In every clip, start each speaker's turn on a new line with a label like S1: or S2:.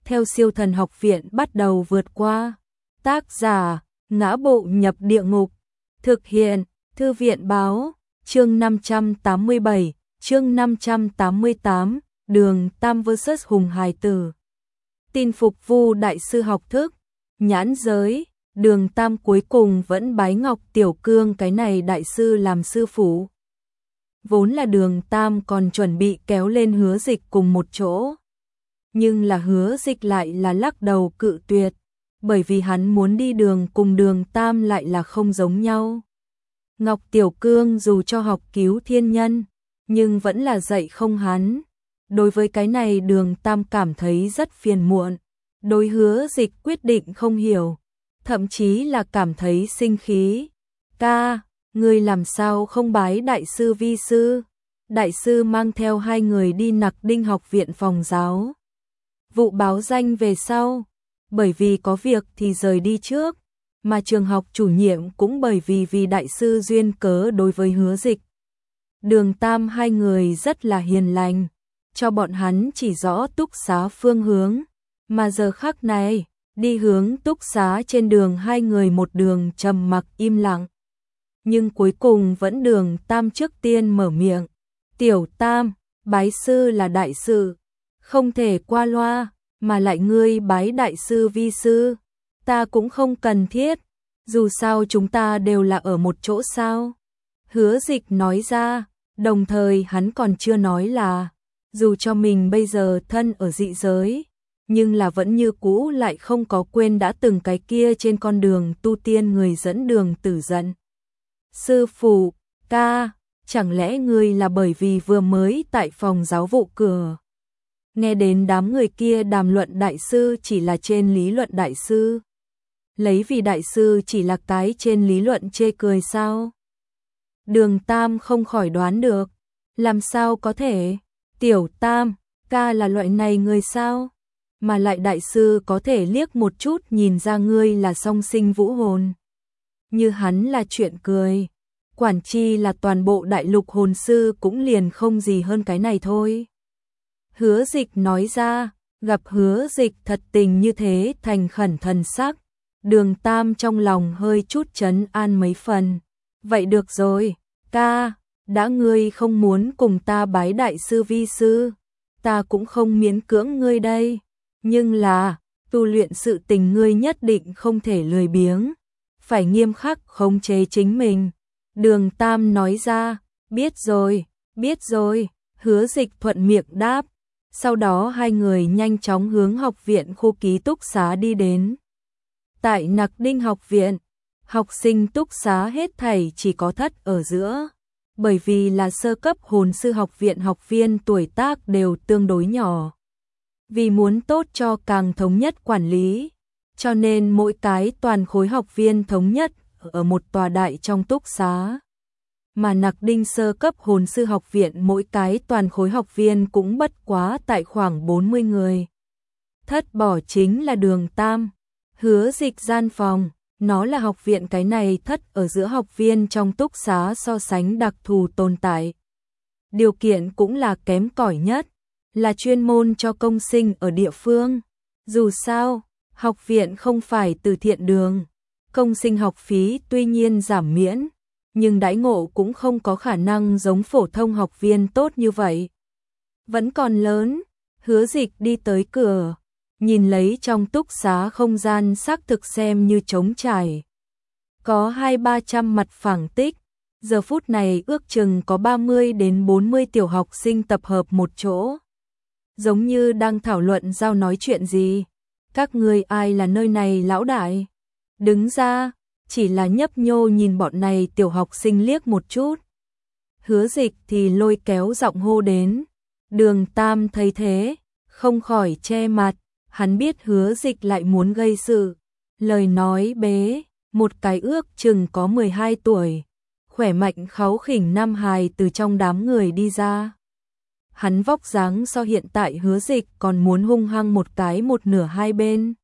S1: theo siêu thần học viện bắt đầu vượt qua. Tác giả, Ngã Bộ Nhập Địa Ngục. Thực hiện, Thư viện Báo. Chương 587, chương 588, Đường Tam vs Hùng Hải Tử. Tin phục Vu đại sư học thức, nhãn giới, Đường Tam cuối cùng vẫn bái Ngọc Tiểu Cương cái này đại sư làm sư phụ. Vốn là Đường Tam còn chuẩn bị kéo lên Hứa Dịch cùng một chỗ. Nhưng là Hứa Dịch lại là lắc đầu cự tuyệt, bởi vì hắn muốn đi đường cùng Đường Tam lại là không giống nhau. Ngọc Tiểu Cương dù cho học cứu thiên nhân, nhưng vẫn là dạy không hắn. Đối với cái này Đường Tam cảm thấy rất phiền muộn, đối Hứa Dịch quyết định không hiểu, thậm chí là cảm thấy sinh khí. Ca, ngươi làm sao không bái đại sư vi sư? Đại sư mang theo hai người đi Nặc Đinh học viện phòng giáo vụ báo danh về sau, bởi vì có việc thì rời đi trước, mà trường học chủ nhiệm cũng bởi vì đại sư duyên cớ đối với Hứa Dịch. Đường Tam hai người rất là hiền lành, cho bọn hắn chỉ rõ túc xá phương hướng, mà giờ khắc này, đi hướng túc xá trên đường hai người một đường trầm mặc im lặng. Nhưng cuối cùng vẫn Đường Tam trước tiên mở miệng. Tiểu Tam, bái sư là đại sự, không thể qua loa, mà lại ngươi bái đại sư vi sư, ta cũng không cần thiết, dù sao chúng ta đều là ở một chỗ sao. Hứa Dịch nói ra, đồng thời hắn còn chưa nói là, dù cho mình bây giờ thân ở dị giới, nhưng là vẫn như cũ lại không có quên đã từng cái kia trên con đường tu tiên người dẫn đường tử giận. Sư phụ, ca, chẳng lẽ ngươi là bởi vì vừa mới tại phòng giáo vụ cửa nghe đến đám người kia đàm luận đại sư chỉ là trên lý luận đại sư, lấy vì đại sư chỉ là cái trên lý luận chê cười sao? Đường Tam không khỏi đoán được, làm sao có thể? Tiểu Tam, ca là loại này người sao? Mà lại đại sư có thể liếc một chút nhìn ra ngươi là song sinh vũ hồn. Như hắn là chuyện cười, quản chi là toàn bộ đại lục hồn sư cũng liền không gì hơn cái này thôi. Hứa Dịch nói ra, gặp Hứa Dịch thật tình như thế thành khẩn thần sắc, Đường Tam trong lòng hơi chút trấn an mấy phần. Vậy được rồi, ca, đã ngươi không muốn cùng ta bái đại sư vi sư, ta cũng không miễn cưỡng ngươi đây, nhưng là, tu luyện sự tình ngươi nhất định không thể lười biếng, phải nghiêm khắc khống chế chính mình. Đường Tam nói ra, biết rồi, Hứa Dịch thuận miệng đáp. Sau đó hai người nhanh chóng hướng học viện khu ký túc xá đi đến. Tại Nặc Đinh học viện, học sinh túc xá hết thảy chỉ có thất ở giữa, bởi vì là sơ cấp hồn sư học viện học viên tuổi tác đều tương đối nhỏ. Vì muốn tốt cho càng thống nhất quản lý, cho nên mỗi cái toàn khối học viên thống nhất ở một tòa đại trong túc xá. Mà Nặc Đinh sơ cấp hồn sư học viện mỗi cái toàn khối học viên cũng bất quá tại khoảng 40 người. Thất bỏ chính là Đường Tam. Hứa Dịch gian phòng, nó là học viện cái này thất ở giữa học viên trong túc xá so sánh đặc thù tồn tại. Điều kiện cũng là kém cỏi nhất, là chuyên môn cho công sinh ở địa phương. Dù sao, học viện không phải từ thiện đường, công sinh học phí tuy nhiên giảm miễn, nhưng đãi ngộ cũng không có khả năng giống phổ thông học viên tốt như vậy. Vẫn còn lớn, Hứa Dịch đi tới cửa, nhìn lấy trong túc xá không gian xác thực xem như trống trải. Có 200-300 mặt phẳng tích, giờ phút này ước chừng có 30 đến 40 tiểu học sinh tập hợp một chỗ. Giống như đang thảo luận giao nói chuyện gì. Các ngươi ai là nơi này lão đại? Đứng ra, chỉ là nhấp nhô nhìn bọn này tiểu học sinh liếc một chút. Hứa Dịch thì lôi kéo giọng hô đến. Đường Tam thấy thế, không khỏi che mặt, hắn biết Hứa Dịch lại muốn gây sự. Lời nói bế, một cái ước chừng có 12 tuổi, khỏe mạnh kháu khỉnh nam hài từ trong đám người đi ra. Hắn vóc dáng so hiện tại Hứa Dịch còn muốn hung hăng một cái một nửa hai bên.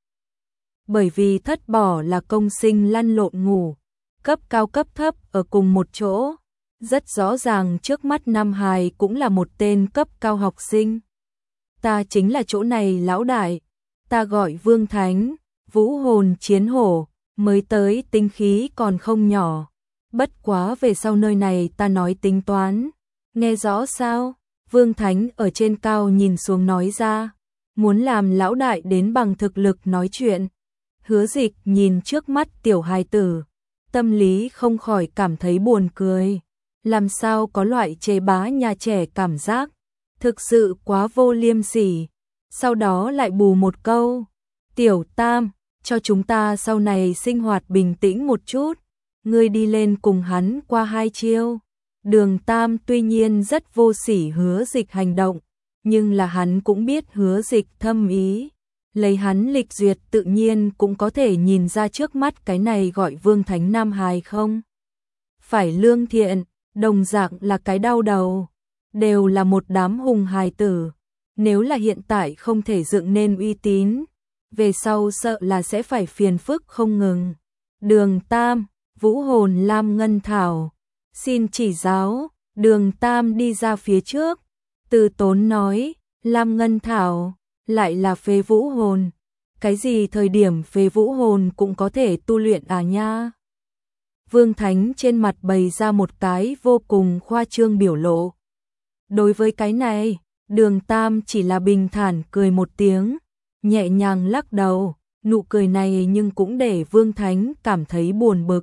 S1: Bởi vì thất bỏ là công sinh lăn lộn ngủ, cấp cao cấp thấp ở cùng một chỗ. Rất rõ ràng trước mắt Nam Hài cũng là một tên cấp cao học sinh. Ta chính là chỗ này lão đại. ta gọi Vương Thánh, vũ hồn chiến hổ, mới tới tinh khí còn không nhỏ. Bất quá về sau nơi này ta nói tính toán. Nghe rõ sao? Vương Thánh ở trên cao nhìn xuống nói ra. Muốn làm lão đại đến bằng thực lực nói chuyện. Hứa Dịch nhìn trước mắt tiểu hài tử. Tâm lý không khỏi cảm thấy buồn cười. Làm sao có loại chê bá nhà trẻ cảm giác. Thực sự quá vô liêm sỉ. Sau đó lại bù một câu. Tiểu Tam, cho chúng ta sau này sinh hoạt bình tĩnh một chút. Ngươi đi lên cùng hắn qua 2 chiêu. Đường Tam tuy nhiên rất vô sỉ Hứa Dịch hành động, nhưng là hắn cũng biết Hứa Dịch thâm ý. Lấy hắn lịch duyệt tự nhiên cũng có thể nhìn ra trước mắt cái này gọi Vương Thánh Nam hài không. Phải lương thiện, đồng dạng là cái đau đầu. Đều là một đám hùng hài tử. Nếu là hiện tại không thể dựng nên uy tín, về sau sợ là sẽ phải phiền phức không ngừng. Đường Tam, vũ hồn lam ngân thảo. Xin chỉ giáo. Đường Tam đi ra phía trước. Từ Tốn nói, lam ngân thảo, lại là phế vũ hồn. Cái gì thời điểm phế vũ hồn cũng có thể tu luyện à nha. Vương Thánh trên mặt bày ra một cái vô cùng khoa trương biểu lộ. Đối với cái này, Đường Tam chỉ là bình thản cười một tiếng, nhẹ nhàng lắc đầu, nụ cười này nhưng cũng để Vương Thánh cảm thấy buồn bực.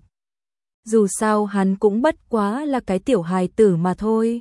S1: Dù sao hắn cũng bất quá là cái tiểu hài tử mà thôi.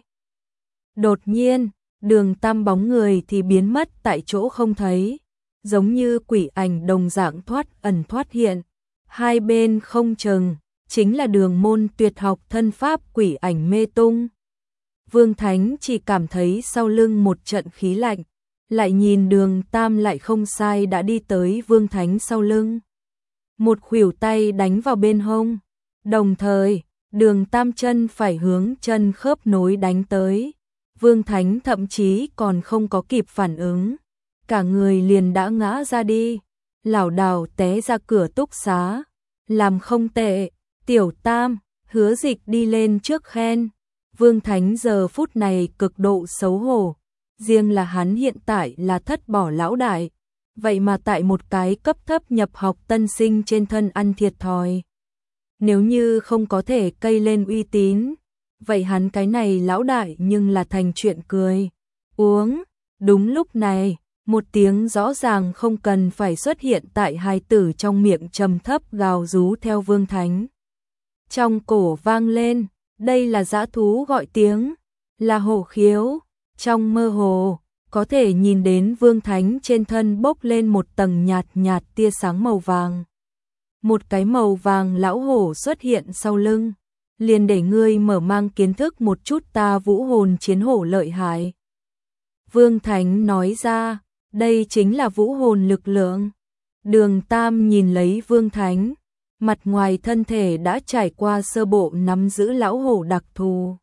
S1: Đột nhiên, Đường Tam bóng người thì biến mất tại chỗ không thấy, giống như quỷ ảnh đồng dạng thoát ẩn thoát hiện. Hai bên không chừng, chính là đường môn tuyệt học thân pháp quỷ ảnh mê tung. Vương Thánh chỉ cảm thấy sau lưng một trận khí lạnh, lại nhìn Đường Tam lại không sai đã đi tới Vương Thánh sau lưng. Một khuỷu tay đánh vào bên hông, đồng thời, Đường Tam chân phải hướng chân khớp nối đánh tới. Vương Thánh thậm chí còn không có kịp phản ứng, cả người liền đã ngã ra đi, lảo đảo té ra cửa túc xá. Làm không tệ, Tiểu Tam. Hứa Dịch đi lên trước khen. Vương Thánh giờ phút này cực độ xấu hổ, riêng là hắn hiện tại là thất bỏ lão đại, vậy mà tại một cái cấp thấp nhập học tân sinh trên thân ăn thiệt thòi. Nếu như không có thể cây lên uy tín, vậy hắn cái này lão đại nhưng là thành chuyện cười. Uống. Đúng lúc này, một tiếng rõ ràng không cần phải xuất hiện tại hài tử trong miệng trầm thấp gào rú theo Vương Thánh. Trong cổ vang lên, đây là dã thú gọi tiếng, là hổ khiếu. Trong mơ hồ, có thể nhìn đến Vương Thánh trên thân bốc lên một tầng nhạt nhạt tia sáng màu vàng. Một cái màu vàng lão hổ xuất hiện sau lưng, liền để ngươi mở mang kiến thức một chút ta vũ hồn chiến hổ lợi hại. Vương Thánh nói ra, đây chính là vũ hồn lực lượng. Đường Tam nhìn lấy Vương Thánh, mặt ngoài thân thể đã trải qua sơ bộ nắm giữ lão hổ đặc thù.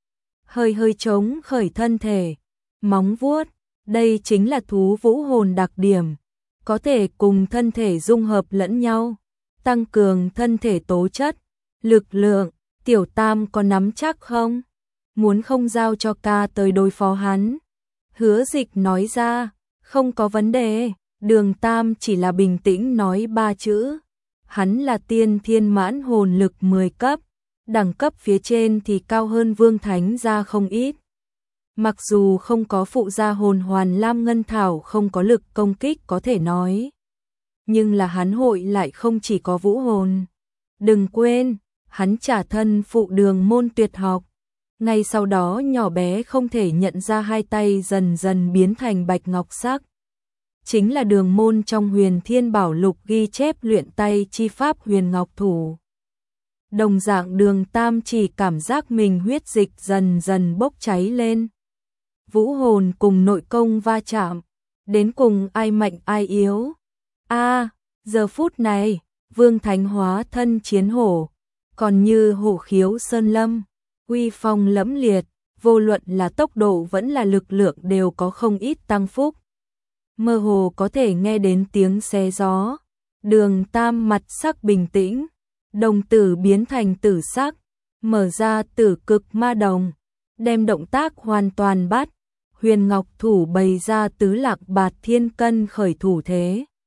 S1: Hơi hơi trống khởi thân thể, móng vuốt, đây chính là thú vũ hồn đặc điểm, có thể cùng thân thể dung hợp lẫn nhau, tăng cường thân thể tố chất, lực lượng. Tiểu Tam có nắm chắc không? Muốn không giao cho ca tới đối phó hắn? Hứa Dịch nói ra, không có vấn đề. Đường Tam chỉ là bình tĩnh nói 3 chữ. Hắn là tiên thiên mãn hồn lực 10 cấp, đẳng cấp phía trên thì cao hơn Vương Thánh ra không ít. Mặc dù không có phụ gia hồn hoàn lam ngân thảo không có lực công kích có thể nói, nhưng là hắn hội lại không chỉ có vũ hồn. Đừng quên, hắn trả thân phụ đường môn tuyệt học. Ngay sau đó nhỏ bé không thể nhận ra hai tay dần dần biến thành bạch ngọc sắc. Chính là đường môn trong Huyền Thiên Bảo Lục ghi chép luyện tay chi pháp Huyền Ngọc Thủ. Đồng dạng Đường Tam chỉ cảm giác mình huyết dịch dần dần bốc cháy lên. Vũ hồn cùng nội công va chạm, đến cùng ai mạnh ai yếu. Giờ phút này, Vương Thánh hóa thân chiến hổ, còn như hổ khiếu sơn lâm, uy phong lẫm liệt, vô luận là tốc độ vẫn là lực lượng đều có không ít tăng phúc. Mơ hồ có thể nghe đến tiếng xé gió. Đường Tam mặt sắc bình tĩnh, đồng tử biến thành tử sắc, mở ra tử cực ma đồng, đem động tác hoàn toàn bắt. Huyền Ngọc Thủ bày ra tứ lạc bạt thiên cân khởi thủ thế.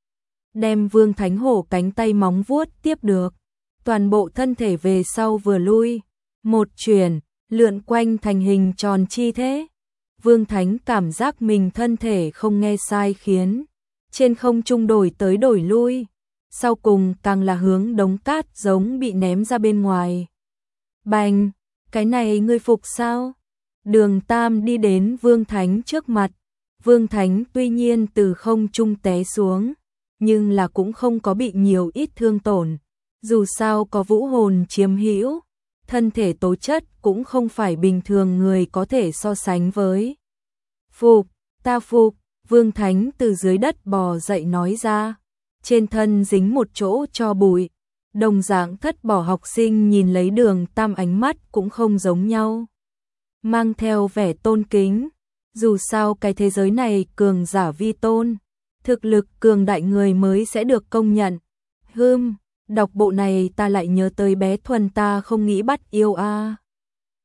S1: đem Vương Thánh Hổ cánh tay móng vuốt tiếp được, toàn bộ thân thể về sau vừa lui, một chuyển, lượn quanh thành hình tròn chi thế. Vương Thánh cảm giác mình thân thể không nghe sai khiến trên không trung đổi tới đổi lui, sau cùng càng là hướng đống cát giống bị ném ra bên ngoài. Bành, cái này ngươi phục sao? Đường Tam đi đến Vương Thánh trước mặt, Vương Thánh tuy nhiên từ không trung té xuống, nhưng là cũng không có bị nhiều ít thương tổn, dù sao có vũ hồn chiếm hữu, thân thể tố chất cũng không phải bình thường người có thể so sánh với. Phục, ta phục, Vương Thánh từ dưới đất bò dậy nói ra, trên thân dính một chỗ cho bụi, đồng dạng thất bỏ học sinh nhìn lấy Đường Tam ánh mắt cũng không giống nhau, mang theo vẻ tôn kính, dù sao cái thế giới này cường giả vi tôn, thực lực cường đại người mới sẽ được công nhận. Đọc bộ này ta lại nhớ tới bé Thuần ta không nghĩ bắt yêu a.